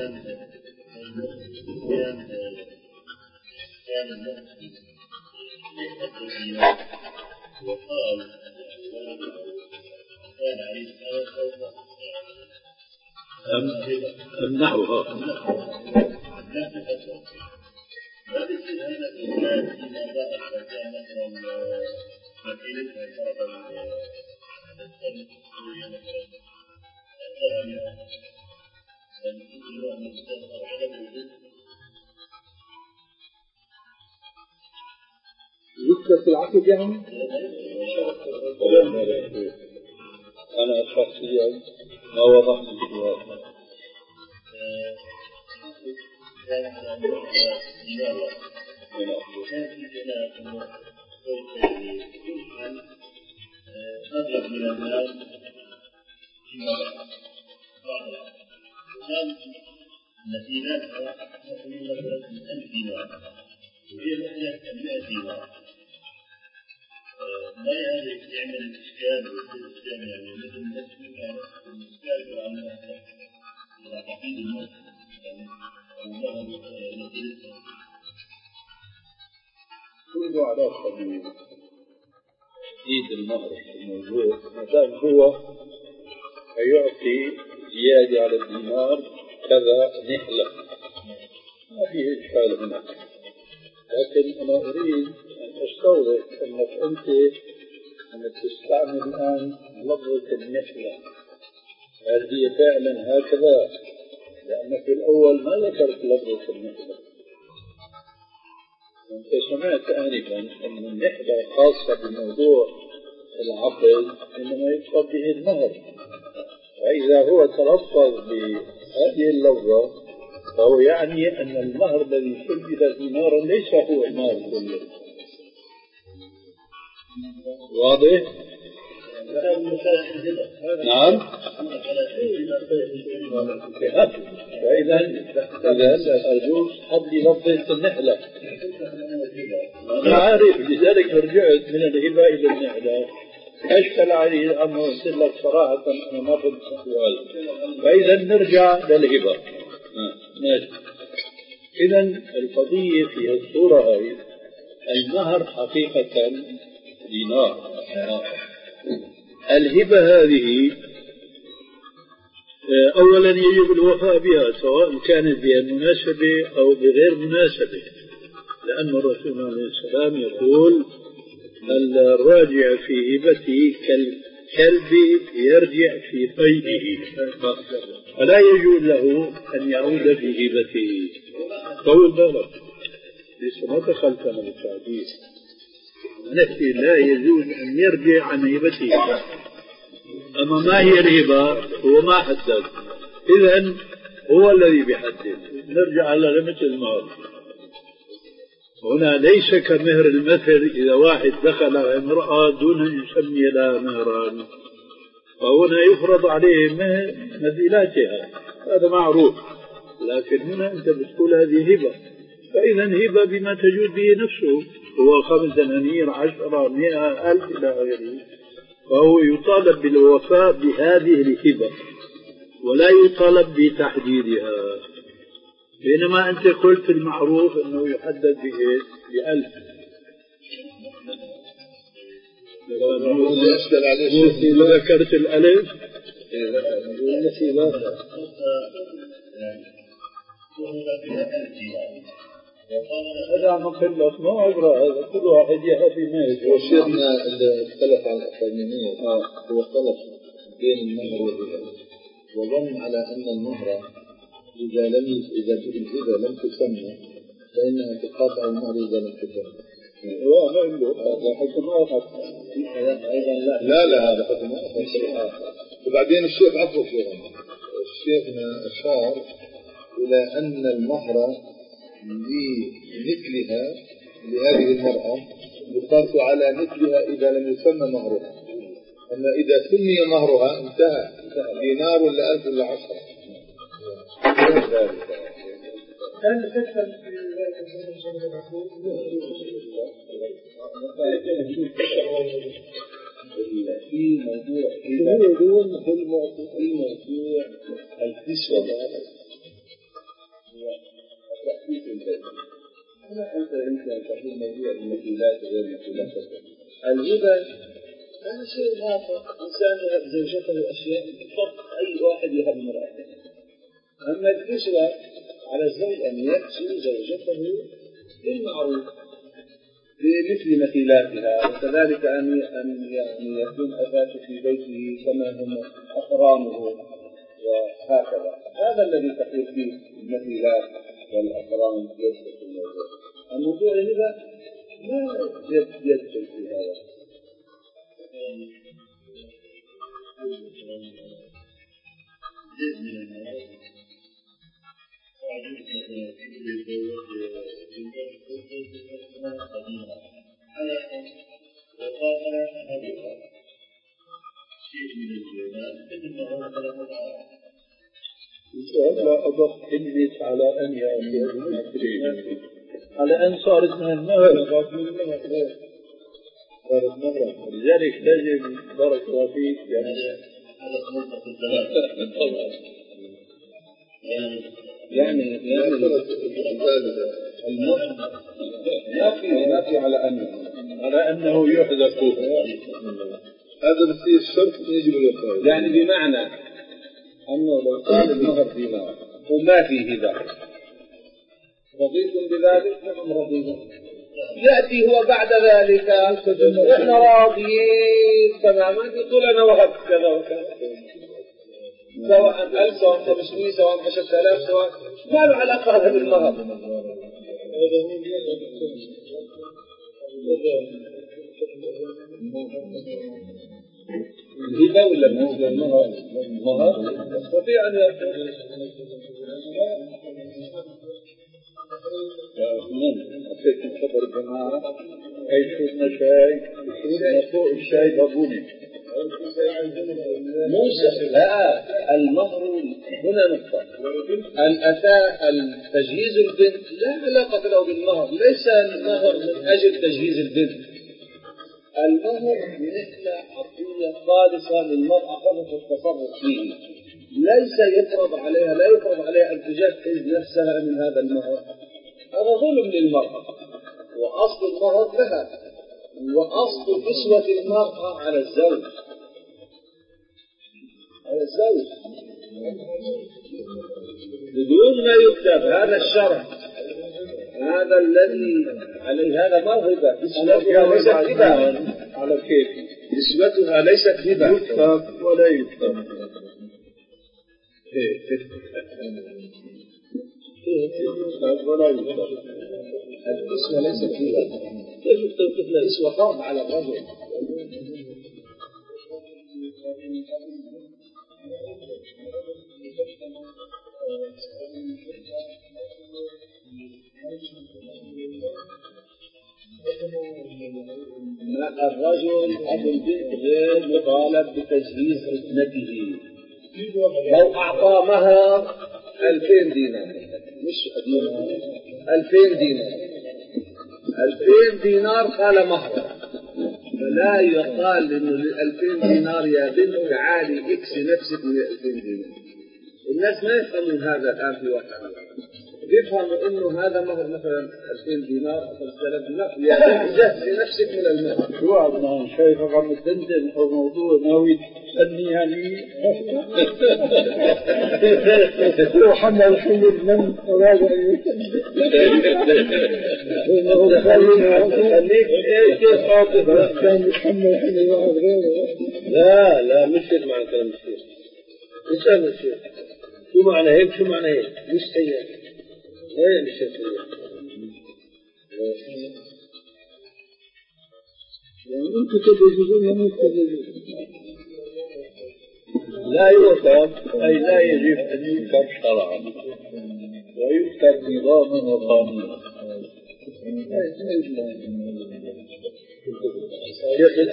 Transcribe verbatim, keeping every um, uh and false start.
وقال كان عليه الصلاة أمنحها ما بيصير هذا الإنسان فيما بعد كان مثلا مكينتها فرضا الثاني التصويرية مثلا الثانية فنقول له أن الإنسان عدم وجود يثبت في العقد يعني؟ أنا شخصيا ما وضعت الجواب. كان على دينار وكان في جناب أن أغلب من الناس فيما بعد وكان نتيجتها تقريبا ألف دينار وهي محتاجة مئة دينار. ما هذا يعمل إشكال ويصير إشكال يعني مثل النسبة كانت الإشكال عن إلى تحديد الموت يعني أو نتيجتها كله علاقة بتحديد المهر الموجود ما دام هو يعطي زيادة على الدينار كذا نحلة ما فيه إشكال هنا. لكن أنا أريد أن أستوضح أنك أنت أنك تستعمل الآن لفظة النحلة، هل هي فعلا هكذا؟ لأنك في الأول ما ذكرت لفظة النحلة. أنت سمعت آنفا أن النحلة خاصة بموضوع العقد إنما يقصد به المهر، فإذا هو تلفظ بهذه اللفظة فهو يعني أن المهر الذي سجل دينارا ليس هو المهر كله. واضح؟ نعم. فإذا إذا أرجوك حد لفظة النحلة. أنا عارف لذلك رجعت من الهبة إلى النحلة أشكل عليه الأمر قلت لك صراحة أنا ما فهمت السؤال. فإذا نرجع للهبة. إذا القضية في الصورة هذه المهر حقيقة دينار. الهبة هذه أولا يجب الوفاء بها سواء كانت بمناسبة أو بغير مناسبة، لأن الرسول عليه السلام يقول الراجع في هبته كالكلب يرجع في قيده، فلا يجوز له أن يعود في هبته. طول بالك لسه ما دخلت أنا بالتعديل. نفسي لا يجوز أن يرجع عن هبته. أما ما هي الهبة هو ما حدد، إذن هو الذي بيحدد. نرجع على مثل المهر هنا ليس كمهر المثل. إذا واحد دخل على امرأة دون أن يسمي لها مهرا فهنا يفرض عليه مثيلاتها، هذا معروف. لكن هنا أنت بتقول هذه هبة، فإذا هبة بما تجود به نفسه هو خمس دنانير عشرة مئة ألف إلى غيره، فهو يطالب بالوفاء بهذه الهبة ولا يطالب بتحديدها. بينما أنت قلت المعروف أنه يحدد بإيه؟ بألف. إذا ذكرت الألف هذا مكلف ما عبرة، هذا كل واحد يهبي ما يجب. وشيخنا اللي اختلف عن الأكاديمية هو اختلف بين المهر والهبة، وظن على أن المهر إذا لم إذا الهبة لم تسمى فإنها تقاطع المهر إذا لم تسمى. هذا حكم آخر. لا لا هذا حكم آخر. وبعدين الشيخ عفوا شيخنا الشيخنا أشار إلى أن المهر لمثلها لهذه المرأة يقاس على مثلها إذا لم يسمى مهرها، أما إذا سمي مهرها انتهى دينار ولا ألف ولا عشرة. هل تفهم في موضوع في موضوع في موضوع الكسوة أنت يمكن تقول موضوع المثيلات وغير المثيلات. الهبة هذا شيء آخر، إنسان يهب زوجته أشياء فقط أي واحد يهب امرأته. أما الكسوة على الزوج أن يكسو زوجته بالمعروف بمثل مثيلاتها، وكذلك أن أن يعني يكون أثاث في بيته كما هم أقرانه وهكذا. هذا الذي تقول فيه المثيلات والأقران يدخل في الموضوع. الموضوع هذا ما يدخل في هذا. لا أضف حدث على أن على أن صارت من المهر، لذلك لازم بارك الله فيك يعني يعني يعني ما في ما في على أن على أنه يحذف هذا بصير شرط يجب الوفاء. يعني بمعنى أنه لو كان المهر دينار وما فيه هبة رضيتم بذلك نعم رضينا. يأتي هو بعد ذلك إحنا راضيين تماما يقول أنا وهبت كذا وكذا سواء ألف سواء خمسمائة سواء عشرة آلاف سواء ما له علاقة هذا بالمهر. الهبة ولا مثل المهر؟ المهر يستطيع أن يكون أعطيت الخبر الجماعة أي شرنا شاي شرنا فوق الشاي بابوني موسى. لا المهر هنا نقطة. الأثاء التجهيز البنت لا علاقة له بالمهر. ليس المهر من أجل تجهيز البنت. المهر نحن عطية خالصة للمرأة فقط التصرف فيه، ليس يفرض عليها لا يفرض عليها أن تجهز نفسها من هذا المهر. هذا ظلم للمرأة، وأصل المهر لها، وأصل كسوة المرأة على الزوج على الزوج بدون ما يكتب. هذا الشرع هذا الذي عليه هذا مرغبة. كسوتها ليست هبة على كيف كسوتها ليست هبة يكتب ولا يكتب ولا يكتب. الكسوة ليست هبة. الكسوة فرض على الرجل. الرجل أبو البنت غير مطالب بتجهيز ابنته. لو أعطى مهر ألفين دينار مش ألفين دينار ألفين دينار قال مهر، فلا يقال إنه للألفين دينار يا بنت تعالي اكسي نفسك من الألفين دينار. الناس ما يفهمون هذا الآن في واقع، يفهموا إنه هذا مهر مثلا ألفين دينار أو خمسة آلاف دينار يا بنت جهزي نفسك من المهر. شو عم شايفك عم تدندن أو موضوع ناوي تسني يعني لو حمل حمل من أراد أن خليك إيش خاطر كان يحمل حمل واحد غيره. لا لا مش معنى كلام الشيخ. إيش هذا الشيخ؟ شو معنى هيك شو معنى هيك؟ مش هيك هي مش هيك يعني ممكن تجوزون ممكن لا يوصف أي لا يجب أن يكتب شرعا ويكتب نظاما وقانونا.